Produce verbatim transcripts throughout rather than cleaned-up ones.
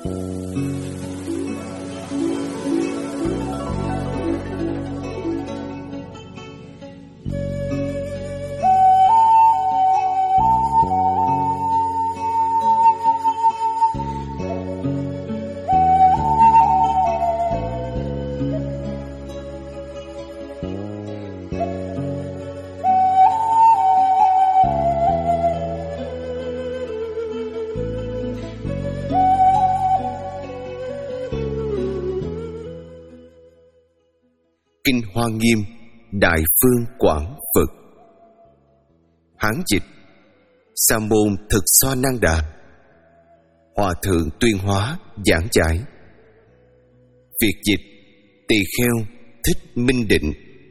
Kinh Hoa Nghiêm Đại Phương Quảng Phật. Hán dịch Sa môn Thực Xoa Năng Đà. Hòa thượng Tuyên Hóa giảng giải. Việt dịch Tỳ Kheo Thích Minh Định.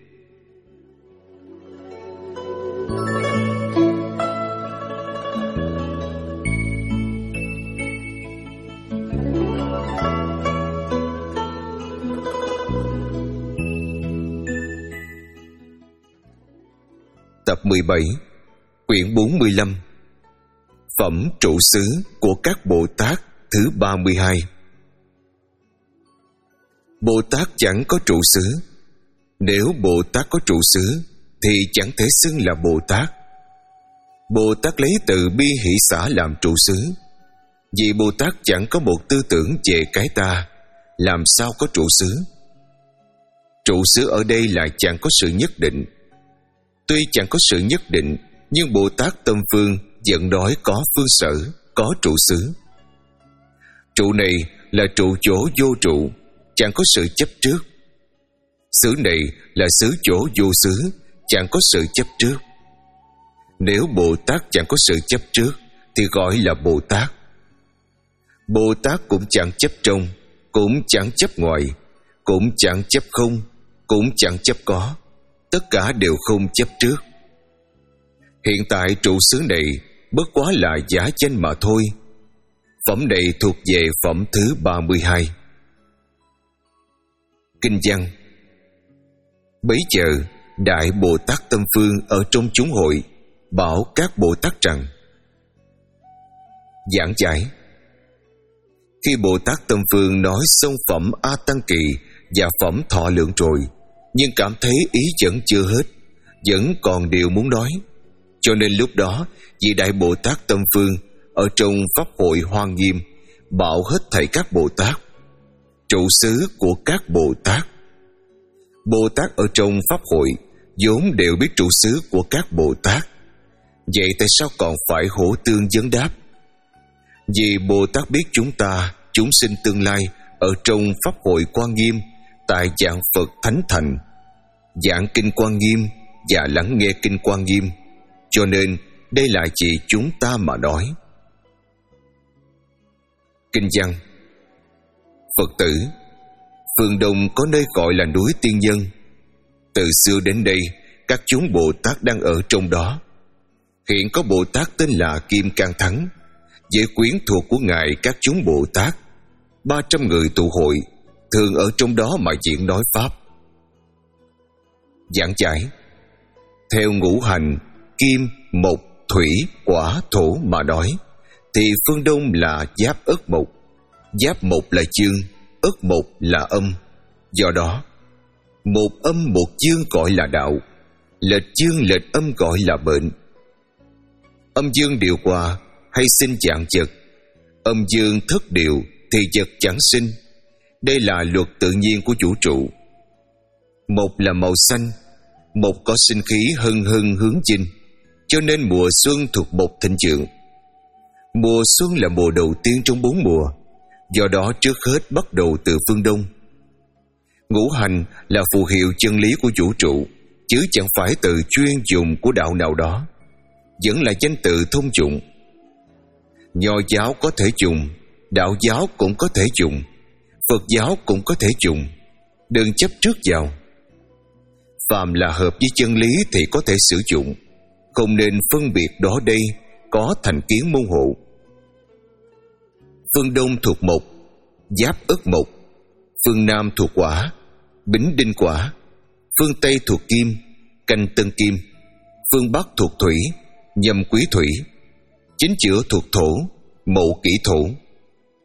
Tập mười bảy, quyển bốn mươi lăm. Phẩm trụ xứ của các Bồ Tát thứ ba mươi hai. Bồ Tát chẳng có trụ xứ. Nếu Bồ Tát có trụ xứ thì chẳng thể xưng là Bồ Tát. Bồ Tát lấy từ bi hỷ xả làm trụ xứ. Vì Bồ Tát chẳng có một tư tưởng về cái ta, làm sao có trụ xứ? Trụ xứ ở đây là chẳng có sự nhất định. Tuy chẳng có sự nhất định, nhưng Bồ Tát tâm phương vẫn nói có phương sở, có trụ xứ. Trụ này là trụ chỗ vô trụ, chẳng có sự chấp trước. Xứ này là xứ chỗ vô xứ, chẳng có sự chấp trước. Nếu Bồ Tát chẳng có sự chấp trước thì gọi là Bồ Tát. Bồ Tát cũng chẳng chấp trong, cũng chẳng chấp ngoài, cũng chẳng chấp không, cũng chẳng chấp có. Tất cả đều không chấp trước. Hiện tại trụ xứ này bất quá là giả danh mà thôi. Phẩm này thuộc về phẩm thứ ba mươi hai. Kinh văn. Bấy giờ Đại Bồ Tát Tâm Phương ở trong chúng hội bảo các Bồ Tát rằng: Giảng giải. Khi Bồ Tát Tâm Phương nói xong phẩm A Tăng Kỳ và phẩm Thọ Lượng rồi, nhưng cảm thấy ý vẫn chưa hết, vẫn còn điều muốn nói, cho nên lúc đó vị Đại Bồ Tát Tâm Phương ở trong Pháp hội Hoa Nghiêm bảo hết thảy các Bồ Tát trụ xứ của các Bồ Tát. Bồ Tát ở trong Pháp hội vốn đều biết trụ xứ của các Bồ Tát, vậy tại sao còn phải hổ tương vấn đáp? Vì Bồ Tát biết chúng ta, chúng sinh tương lai ở trong Pháp hội Quan Nghiêm tại dạng Phật Thánh Thành, giảng kinh Quan Nghiêm và lắng nghe kinh Quan Nghiêm, cho nên đây là chỉ chúng ta mà nói. Kinh văn. Phật tử, phương Đông có nơi gọi là núi Tiên Nhân. Từ xưa đến đây, các chúng Bồ Tát đang ở trong đó. Hiện có Bồ Tát tên là Kim Cang Thắng, với quyến thuộc của ngài các chúng Bồ Tát, ba trăm người tụ hội, thường ở trong đó mà diễn nói pháp. Giảng giải. Theo ngũ hành kim, mộc, thủy, hỏa, thổ mà nói, thì phương Đông là giáp ất mộc. Giáp mộc là dương, ất mộc là âm. Do đó, một âm một dương gọi là đạo, lệch dương lệch âm gọi là bệnh. Âm dương điều hòa hay sinh dạng vật, âm dương thất điều thì vật chẳng sinh. Đây là luật tự nhiên của vũ trụ. Mộc là màu xanh, mộc có sinh khí hân hân hướng chinh, cho nên mùa xuân thuộc mộc thịnh vượng. Mùa xuân là mùa đầu tiên trong bốn mùa, do đó trước hết bắt đầu từ phương Đông. Ngũ hành là phù hiệu chân lý của vũ trụ, chứ chẳng phải từ chuyên dùng của đạo nào đó, vẫn là danh từ thông dụng. Nho giáo có thể dùng, đạo giáo cũng có thể dùng, Phật giáo cũng có thể dùng, đừng chấp trước vào. Phàm là hợp với chân lý thì có thể sử dụng, không nên phân biệt đó đây có thành kiến môn hộ. Phương Đông thuộc mộc, giáp ất mộc. Phương Nam thuộc hỏa, bính đinh hỏa. Phương Tây thuộc kim, canh tân kim. Phương Bắc thuộc thủy, nhâm quý thủy. Chính giữa thuộc thổ, mậu kỷ thổ.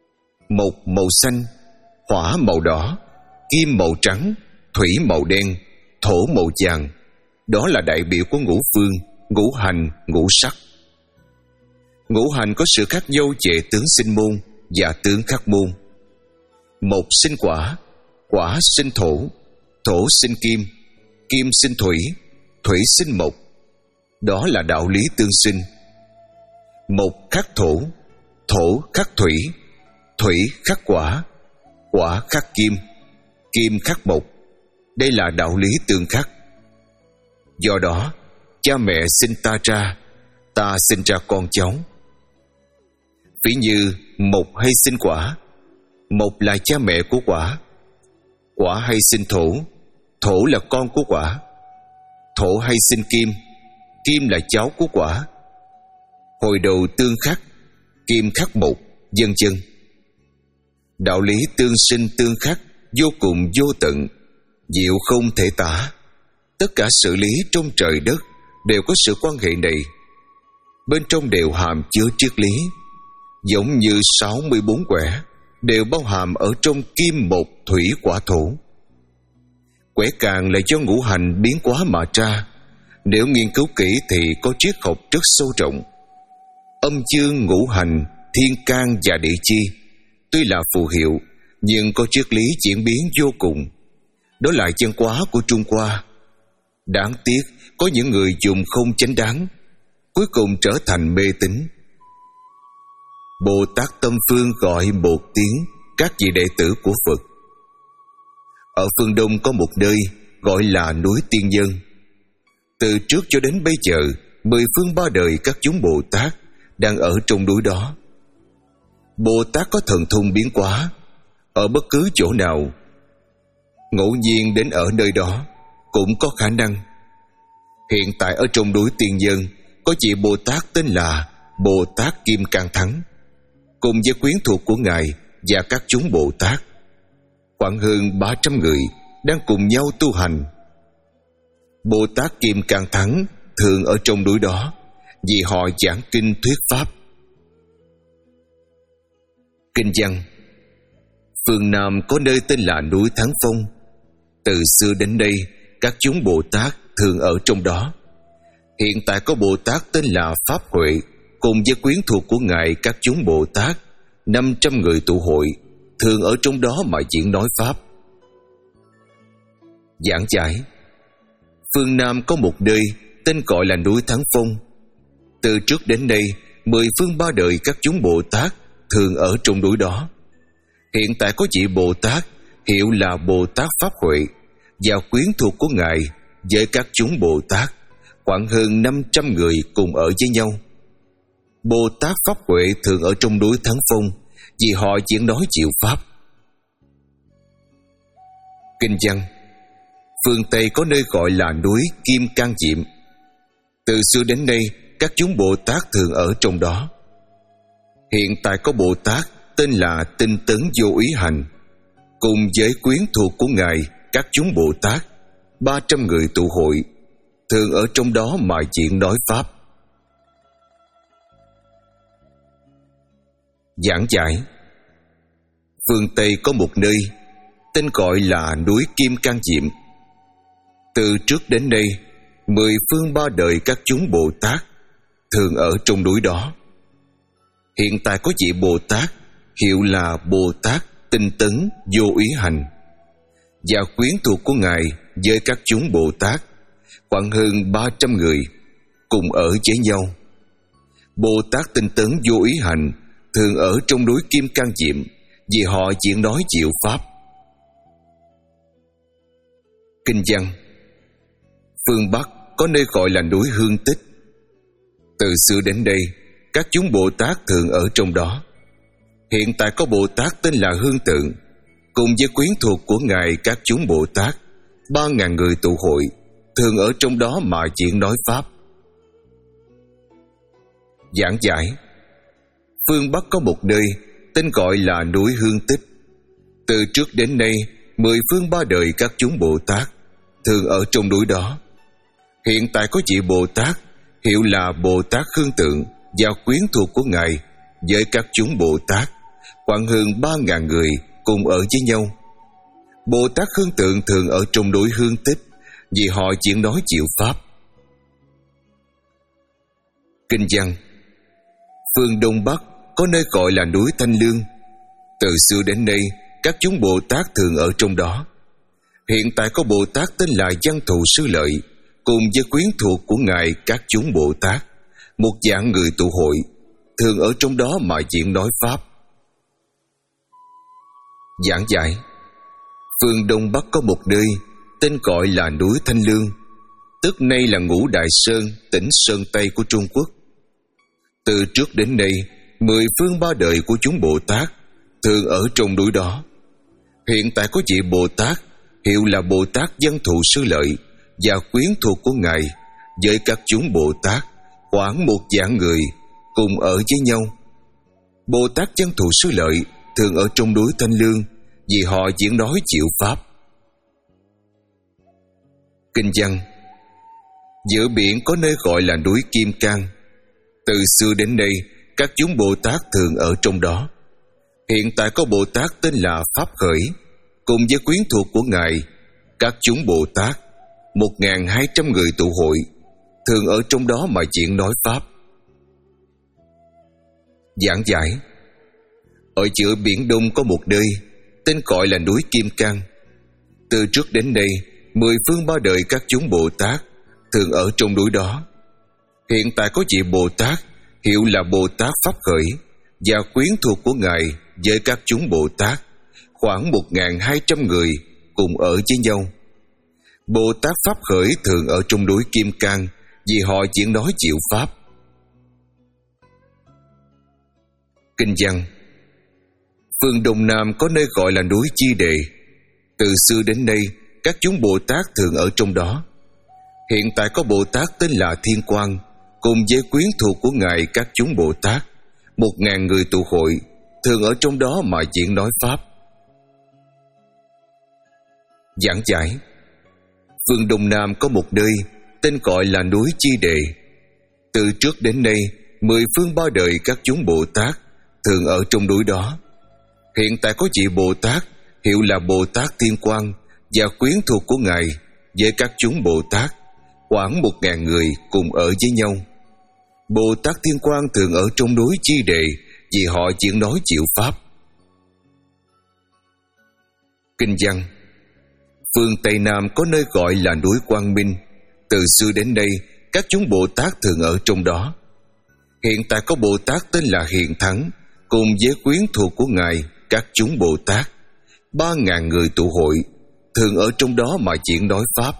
Mộc màu xanh, hỏa màu đỏ, kim màu trắng, thủy màu đen, thổ màu vàng. Đó là đại biểu của ngũ phương, ngũ hành, ngũ sắc. Ngũ hành có sự khác nhau về tướng sinh môn và tướng khắc môn. Mộc sinh quả, quả sinh thổ, thổ sinh kim, kim sinh thủy, thủy sinh mộc. Đó là đạo lý tương sinh. Mộc khắc thổ, thổ khắc thủy, thủy khắc quả, quả khắc kim, kim khắc mộc. Đây là đạo lý tương khắc. Do đó, cha mẹ sinh ta ra, ta sinh ra con cháu. Ví như mộc hay sinh quả, mộc là cha mẹ của quả. Quả hay sinh thổ, thổ là con của quả. Thổ hay sinh kim, kim là cháu của quả. Hồi đầu tương khắc, kim khắc mộc, vân vân. Đạo lý tương sinh tương khắc vô cùng vô tận, diệu không thể tả. Tất cả sự lý trong trời đất đều có sự quan hệ này. Bên trong đều hàm chứa triết lý, giống như sáu mươi bốn quẻ đều bao hàm ở trong kim mộc thủy quả thổ. Quẻ càng là do ngũ hành biến hóa mà ra. Nếu nghiên cứu kỹ thì có triết học rất sâu rộng. Âm dương ngũ hành, thiên can và địa chi tuy là phù hiệu, nhưng có triết lý diễn biến vô cùng. Đó là văn hóa của Trung Hoa. Đáng tiếc có những người dùng không chánh đáng, cuối cùng trở thành mê tín. Bồ Tát Tâm Phương gọi một tiếng các vị đệ tử của Phật. Ở phương Đông có một nơi gọi là núi Tiên Nhân. Từ trước cho đến bây giờ, mười phương ba đời các chúng Bồ Tát đang ở trong núi đó. Bồ Tát có thần thông biến hóa, ở bất cứ chỗ nào, ngẫu nhiên đến ở nơi đó cũng có khả năng. Hiện tại ở trong núi Tiên Nhân có vị Bồ Tát tên là Bồ Tát Kim Cang Thắng, cùng với quyến thuộc của Ngài và các chúng Bồ Tát, khoảng hơn ba trăm người đang cùng nhau tu hành. Bồ Tát Kim Cang Thắng thường ở trong núi đó vì họ giảng kinh thuyết pháp. Kinh văn: phương Nam có nơi tên là núi Thắng Phong. Từ xưa đến nay, các chúng Bồ Tát thường ở trong đó. Hiện tại có Bồ Tát tên là Pháp Huệ, cùng với quyến thuộc của Ngài các chúng Bồ Tát, năm trăm người tụ hội, thường ở trong đó mà diễn nói pháp. Giảng giải: phương Nam có một nơi tên gọi là núi Thắng Phong. Từ trước đến nay, mười phương ba đời các chúng Bồ Tát thường ở trong núi đó. Hiện tại có vị Bồ Tát hiệu là Bồ Tát Pháp Huệ và quyến thuộc của Ngài với các chúng Bồ Tát, khoảng hơn năm trăm người cùng ở với nhau. Bồ Tát Pháp Huệ thường ở trong núi Thắng Phong vì họ diễn nói diệu pháp. Kinh văn: phương Tây có nơi gọi là núi Kim Cang Diệm. Từ xưa đến nay, các chúng Bồ Tát thường ở trong đó. Hiện tại có Bồ Tát tên là Tinh Tấn Vô Ý Hành, cùng với quyến thuộc của Ngài các chúng Bồ Tát, ba trăm người tụ hội, thường ở trong đó mà diễn nói pháp. Giảng giải: phương Tây có một nơi tên gọi là núi Kim Cang Diệm. Từ trước đến nay, mười phương ba đời các chúng Bồ Tát thường ở trong núi đó. Hiện tại có vị Bồ Tát hiệu là Bồ Tát Tinh Tấn Vô Ý Hành và quyến thuộc của Ngài với các chúng Bồ Tát, khoảng hơn ba trăm người cùng ở với nhau. Bồ Tát Tinh Tấn Vô Ý Hành thường ở trong núi Kim Cang Diệm vì họ diễn nói diệu pháp. Kinh văn: phương Bắc có nơi gọi là núi Hương Tích. Từ xưa đến đây, các chúng Bồ Tát thường ở trong đó. Hiện tại có Bồ Tát tên là Hương Tượng, cùng với quyến thuộc của Ngài các chúng Bồ Tát, ba ngàn người tụ hội, thường ở trong đó mà diễn nói pháp. Giảng giải: phương Bắc có một nơi tên gọi là núi Hương Tích. Từ trước đến nay, mười phương ba đời các chúng Bồ Tát thường ở trong núi đó. Hiện tại có vị Bồ Tát hiệu là Bồ Tát Hương Tượng và quyến thuộc của Ngài với các chúng Bồ Tát, khoảng hơn ba ngàn người cùng ở với nhau. Bồ Tát Hương Tượng thường ở trong núi Hương Tích, vì họ chỉ nói chịu pháp. Kinh văn: phương Đông Bắc có nơi gọi là núi Thanh Lương. Từ xưa đến nay, các chúng Bồ Tát thường ở trong đó. Hiện tại có Bồ Tát tên là Văn Thù Sư Lợi, cùng với quyến thuộc của ngài các chúng Bồ Tát, một dạng người tụ hội, thường ở trong đó mà diễn nói pháp. Giảng giải: phương Đông Bắc có một nơi tên gọi là núi Thanh Lương, tức nay là Ngũ Đại Sơn, tỉnh Sơn Tây của Trung Quốc. Từ trước đến nay, mười phương ba đời của chúng Bồ Tát thường ở trong núi đó. Hiện tại có vị Bồ Tát hiệu là Bồ Tát Văn Thù Sư Lợi và quyến thuộc của ngài với các chúng Bồ Tát khoảng một vạn người cùng ở với nhau. Bồ Tát Văn Thù Sư Lợi thường ở trong núi Thanh Lương vì họ diễn nói chịu pháp. Kinh văn: giữa biển có nơi gọi là núi Kim Cang. Từ xưa đến nay, các chúng Bồ Tát thường ở trong đó. Hiện tại có Bồ Tát tên là Pháp Khởi, cùng với quyến thuộc của ngài các chúng Bồ Tát một ngàn hai trăm người tụ hội, thường ở trong đó mà diễn nói pháp. Giảng giải: ở giữa biển Đông có một nơi tên gọi là núi Kim Cang. Từ trước đến nay, mười phương ba đời các chúng Bồ Tát thường ở trong núi đó. Hiện tại có vị Bồ Tát hiệu là Bồ Tát Pháp Khởi và quyến thuộc của ngài với các chúng Bồ Tát khoảng một ngàn hai trăm người cùng ở với nhau. Bồ Tát Pháp Khởi thường ở trong núi Kim Cang vì họ diễn nói chịu pháp. Kinh văn: phương Đông Nam có nơi gọi là núi Chi Đề. Từ xưa đến nay, các chúng Bồ Tát thường ở trong đó. Hiện tại có Bồ Tát tên là Thiên Quang, cùng với quyến thuộc của ngài các chúng Bồ Tát một ngàn người tụ hội, thường ở trong đó mà diễn nói pháp. Giảng giải: phương Đông Nam có một nơi tên gọi là núi Chi Đề. Từ trước đến nay, mười phương ba đời các chúng Bồ Tát thường ở trong núi đó. Hiện tại có vị Bồ Tát hiệu là Bồ Tát Thiên Quang và quyến thuộc của ngài với các chúng Bồ Tát khoảng một ngàn người cùng ở với nhau. Bồ Tát Thiên Quang thường ở trong núi Chi Đề vì họ diễn nói chịu pháp. Kinh văn: phương Tây Nam có nơi gọi là núi Quang Minh. Từ xưa đến nay, các chúng Bồ Tát thường ở trong đó. Hiện tại có Bồ Tát tên là Hiền Thắng, cùng với quyến thuộc của ngài các chúng Bồ Tát ba ngàn người tụ hội, thường ở trong đó mà diễn nói pháp.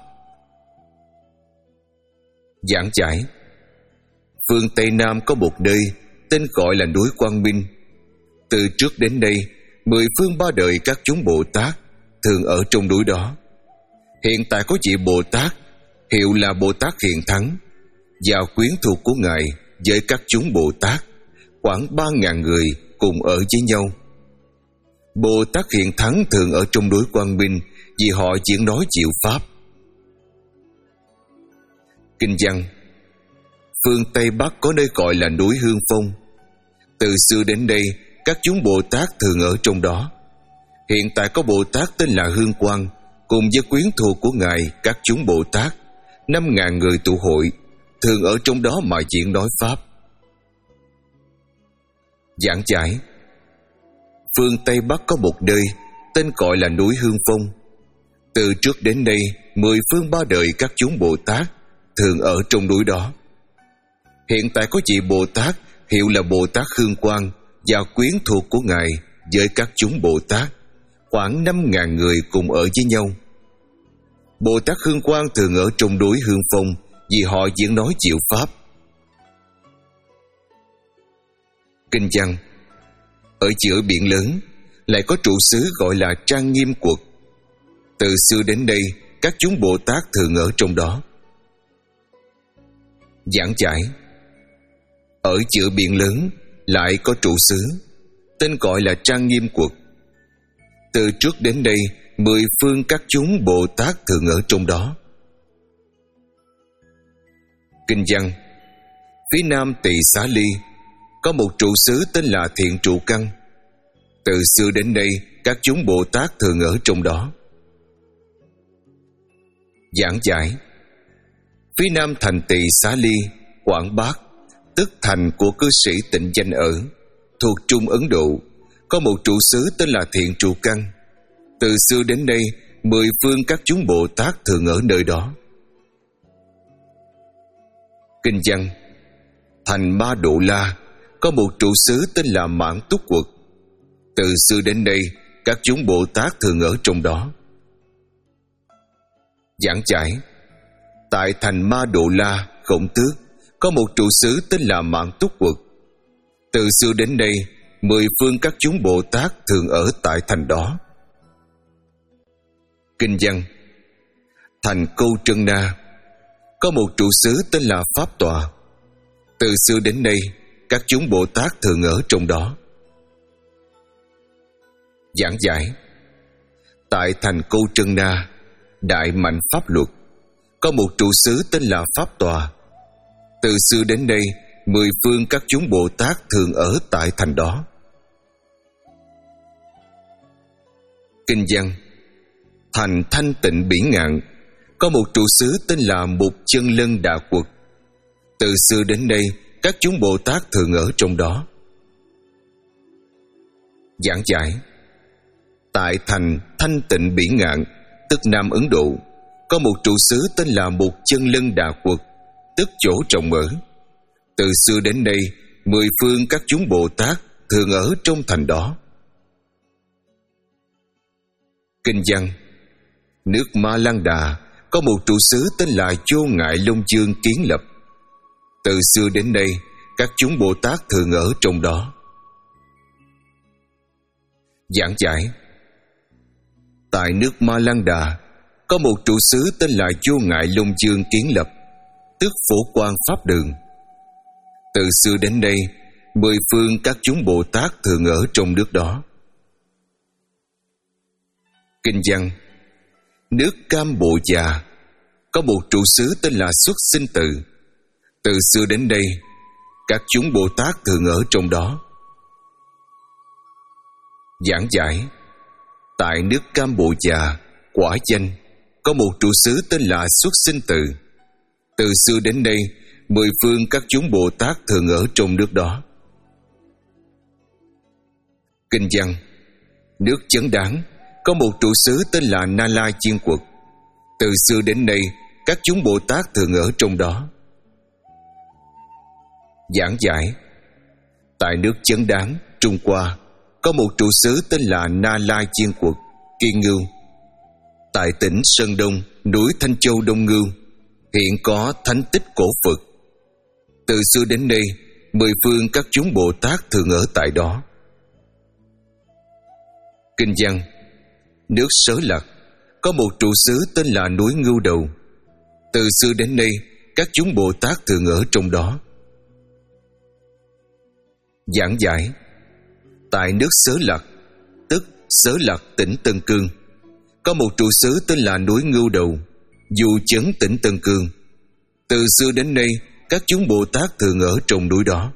Giảng giải: phương Tây Nam có một nơi tên gọi là núi Quang Minh. Từ trước đến nay, mười phương ba đời các chúng Bồ Tát thường ở trong núi đó. Hiện tại có vị Bồ Tát hiệu là Bồ Tát Hiền Thắng và quyến thuộc của ngài với các chúng Bồ Tát khoảng ba ngàn người cùng ở với nhau. Bồ Tát Hiền Thắng thường ở trong núi Quang Minh vì họ diễn nói chịu pháp. Kinh văn: phương Tây Bắc có nơi gọi là núi Hương Phong. Từ xưa đến nay, các chúng Bồ Tát thường ở trong đó. Hiện tại có Bồ Tát tên là Hương Quang, cùng với quyến thuộc của ngài các chúng Bồ Tát năm ngàn người tụ hội, thường ở trong đó mà diễn nói pháp. Giảng giải: phương Tây Bắc có một nơi tên gọi là núi Hương Phong. Từ trước đến nay, mười phương ba đời các chúng Bồ Tát thường ở trong núi đó. Hiện tại có vị Bồ Tát hiệu là Bồ Tát Hương Quang và quyến thuộc của ngài với các chúng Bồ Tát khoảng năm ngàn người cùng ở với nhau. Bồ Tát Hương Quang thường ở trong núi Hương Phong vì họ diễn nói chịu pháp. Kinh văn: ở giữa biển lớn lại có trụ xứ gọi là Trang Nghiêm Quật. Từ xưa đến nay, các chúng Bồ Tát thường ở trong đó. Giảng giải: ở giữa biển lớn lại có trụ xứ tên gọi là Trang Nghiêm Quật. Từ trước đến đây, mười phương các chúng Bồ Tát thường ở trong đó. Kinh văn: phía nam Tỳ Xá Ly có một trụ xứ tên là Thiện Trụ Căn. Từ xưa đến nay, các chúng Bồ Tát thường ở trong đó. Giảng giải. Phía nam thành Tỳ Xá Ly, Quảng Bác, tức thành của cư sĩ Tịnh Danh ở, thuộc Trung Ấn Độ, có một trụ xứ tên là Thiện Trụ Căn. Từ xưa đến nay, mười phương các chúng Bồ Tát thường ở nơi đó. Kinh văn. Thành Ma Độ La có một trụ xứ tên là Mãn Túc Quật. Từ xưa đến nay, các chúng Bồ Tát thường ở trong đó. Giảng giải. Tại thành Ma Độ La, Khổng Tước, có một trụ xứ tên là Mãn Túc Quật. Từ xưa đến nay, mười phương các chúng Bồ Tát thường ở tại thành đó. Kinh văn. Thành Câu Trân Na có một trụ xứ tên là Pháp Tọa. Từ xưa đến nay, các chúng Bồ Tát thường ở trong đó. Giảng giải. Tại thành Câu Trân Na, Đại Mạnh Pháp Luật, có một trụ xứ tên là Pháp Tọa. Từ xưa đến nay, mười phương các chúng Bồ Tát thường ở tại thành đó. Kinh văn. Thành Thanh Tịnh Bỉ Ngạn có một trụ xứ tên là Mục Chân Lân Đà Quật. Từ xưa đến nay, các chúng Bồ Tát thường ở trong đó. Giảng giải. Tại thành Thanh Tịnh Bỉ Ngạn, tức Nam Ấn Độ, có một trụ xứ tên là Mục Chân Lân Đà Quật, tức chỗ rộng mở. Từ xưa đến nay, mười phương các chúng Bồ Tát thường ở trong thành đó. Kinh văn. Nước Ma Lan Đà có một trụ xứ tên là Vô Ngại Long Dương Kiến Lập. Từ xưa đến nay, các chúng Bồ Tát thường ở trong đó. Giảng giải. Tại nước Ma Lan Đà có một trụ xứ tên là Vô Ngại Long Dương Kiến Lập, tức Phổ Quang Pháp Đường. Từ xưa đến nay, mười phương các chúng Bồ Tát thường ở trong nước đó. Kinh văn. Nước Cam Bộ Già có một trụ xứ tên là Xuất Sinh Từ. Từ xưa đến đây, các chúng Bồ Tát thường ở trong đó. Giảng giải. Tại nước Cam Bộ Già, Quả Chanh, có một trụ xứ tên là Xuất Sinh Từ. Từ xưa đến nay, mười phương các chúng Bồ Tát thường ở trong nước đó. Kinh văn. Nước Chấn Đáng có một trụ xứ tên là Na La Chiên Quật. Từ xưa đến nay, các chúng Bồ Tát thường ở trong đó. Giảng giải. Tại nước Chấn Đáng, Trung Hoa, có một trụ xứ tên là Na La Chiên Quật, Kiên Ngưu. Tại tỉnh Sơn Đông, núi Thanh Châu Đông Ngưu, hiện có thánh tích cổ Phật. Từ xưa đến nay, mười phương các chúng Bồ Tát thường ở tại đó. Kinh văn. Nước Sớ Lạc có một trụ xứ tên là núi Ngưu Đầu. Từ xưa đến nay, các chúng Bồ Tát thường ở trong đó. Giảng giải. Tại nước Sớ Lạc, tức Sớ Lạc tỉnh Tân Cương, có một trụ xứ tên là núi Ngưu Đầu, Du Chấn tỉnh Tân Cương. Từ xưa đến nay, các chúng Bồ Tát thường ở trong núi đó.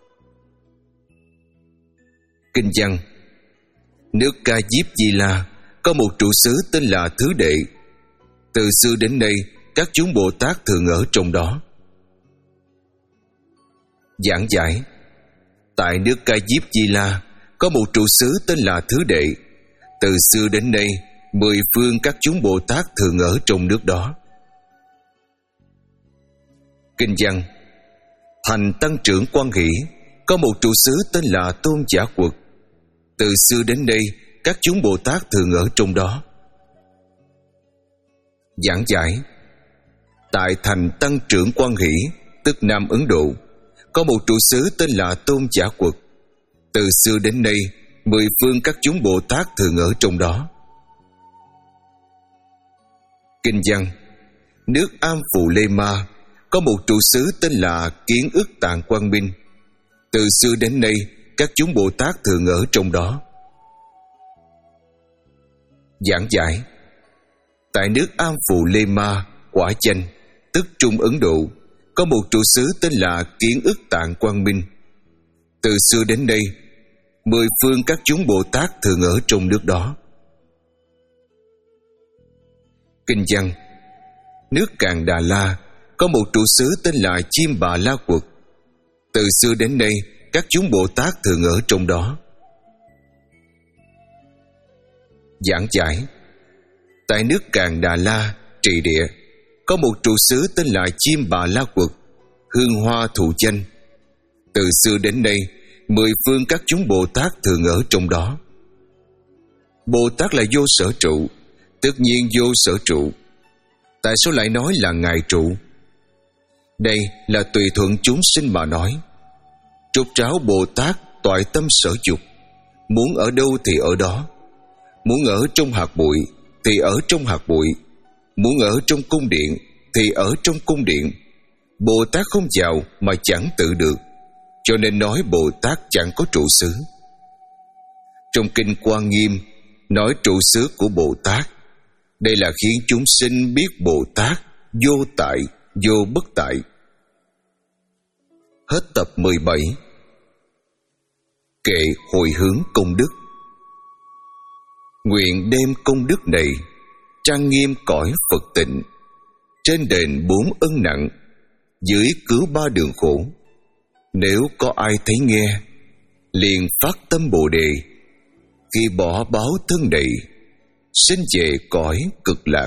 Kinh văn. Nước Ca Diếp Di La có một trụ xứ tên là Thứ Đệ. Từ xưa đến nay, các chúng Bồ Tát thường ở trong đó. Giảng giải. Tại nước Ca Diếp Di La có một trụ xứ tên là Thứ Đệ. Từ xưa đến nay, mười phương các chúng Bồ Tát thường ở trong nước đó. Kinh văn. Thành Tăng Trưởng Quan Hỷ có một trụ xứ tên là Tôn Giả Quật. Từ xưa đến nay, các chúng Bồ Tát thường ở trong đó. Giảng giải. Tại thành Tăng Trưởng Quan Hỷ, tức Nam Ấn Độ, có một trụ xứ tên là Tôn Giả Quật. Từ xưa đến nay, mười phương các chúng Bồ Tát thường ở trong đó. Kinh văn. Nước Am Phù Lê Ma có một trụ xứ tên là Kiến Ức Tạng Quang Minh. Từ xưa đến nay, các chúng Bồ Tát thường ở trong đó. Giảng giải. Tại nước Am Phù Lê Ma, Quả Chanh, tức Trung Ấn Độ, có một trụ xứ tên là Kiến Ức Tạng Quang Minh. Từ xưa đến nay, Mười phương các chúng Bồ Tát thường ở trong nước đó. Kinh văn: nước Càn Đà La có một trụ xứ tên là Chim Bà La Quật. Từ xưa đến nay, các chúng Bồ Tát thường ở trong đó. Giảng giải: tại nước Càn Đà La, Trị Địa, có một trụ xứ tên là Chim Bà La Quật, hương hoa thụ danh. Từ xưa đến nay, mười phương các chúng Bồ Tát thường ở trong đó. Bồ Tát là vô sở trụ, tất nhiên vô sở trụ. Tại sao lại nói là Ngài trụ? Đây là tùy thuận chúng sinh mà nói. Trục tráo Bồ Tát toại tâm sở dục, muốn ở đâu thì ở đó. Muốn ở trong hạt bụi thì ở trong hạt bụi, muốn ở trong cung điện thì ở trong cung điện. Bồ Tát không vào mà chẳng tự được, cho nên nói Bồ Tát chẳng có trụ xứ. Trong Kinh Quan Nghiêm nói trụ xứ của Bồ Tát. Đây là khiến chúng sinh biết Bồ Tát vô tại, vô bất tại. Hết tập mười bảy. Kệ hồi hướng công đức. Nguyện đem công đức này trang nghiêm cõi Phật tịnh, trên đền bốn ân nặng, dưới cứu ba đường khổ. Nếu có ai thấy nghe, liền phát tâm Bồ Đề, khi bỏ báo thân này, sinh về cõi cực lạc.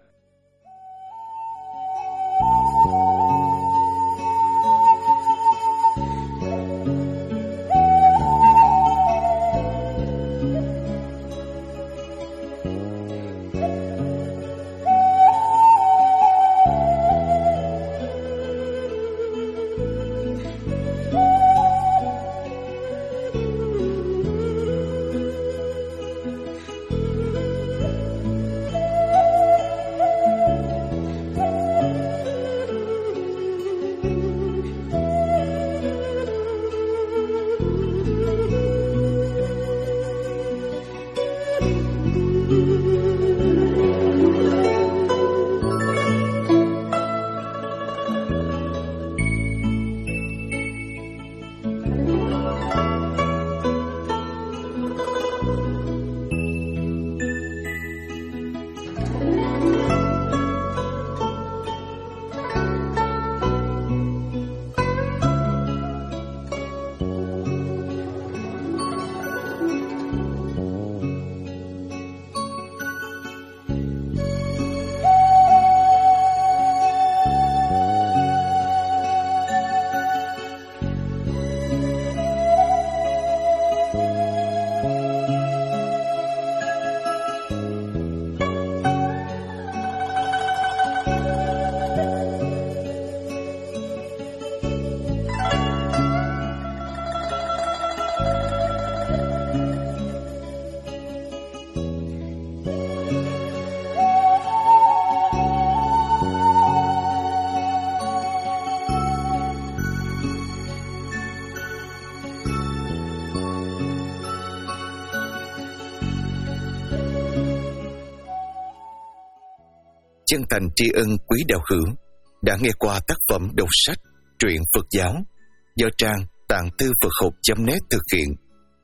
Chân thành tri ân quý đạo hữu đã nghe qua tác phẩm đọc sách truyện Phật giáo do trang tạng thư Phật học chấm net thực hiện.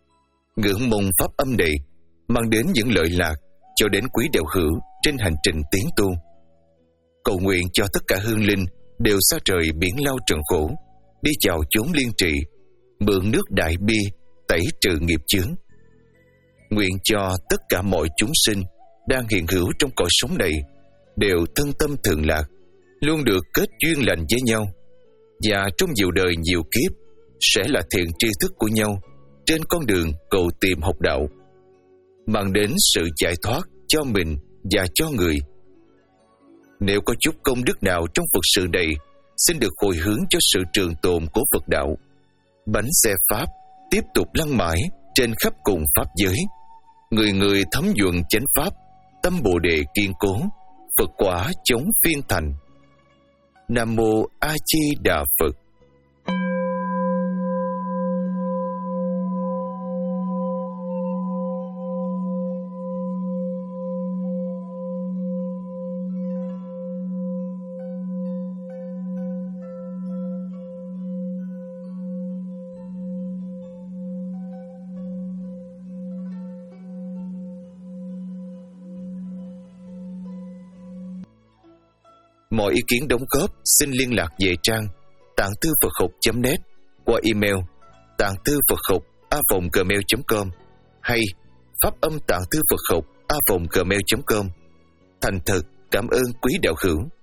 Ngưỡng mong pháp âm này mang đến những lợi lạc cho đến quý đạo hữu trên hành trình tiến tu. Cầu nguyện cho tất cả hương linh đều xa trời biển lao trần khổ, đi vào chốn liên trì, mượn nước đại bi tẩy trừ nghiệp chướng. Nguyện cho tất cả mọi chúng sinh đang hiện hữu trong cõi sống này đều thân tâm thường lạc, luôn được kết duyên lành với nhau, và trong nhiều đời nhiều kiếp sẽ là thiện tri thức của nhau trên con đường cầu tìm học đạo, mang đến sự giải thoát cho mình và cho người. Nếu có chút công đức nào trong Phật sự này, xin được hồi hướng cho sự trường tồn của Phật đạo. Bánh xe Pháp tiếp tục lăn mãi trên khắp cùng Pháp giới, người người thấm nhuần chánh Pháp, tâm Bồ Đề kiên cố, Phật quả chống phiên thành. Nam Mô A Di Đà Phật. Mọi ý kiến đóng góp xin liên lạc về trang tạng thư Phật học chấm net qua email tạng thư Phật học a vòng gmail chấm com hay pháp âm tạng thư Phật học a vòng gmail chấm com. Thành thật cảm ơn quý đạo hữu.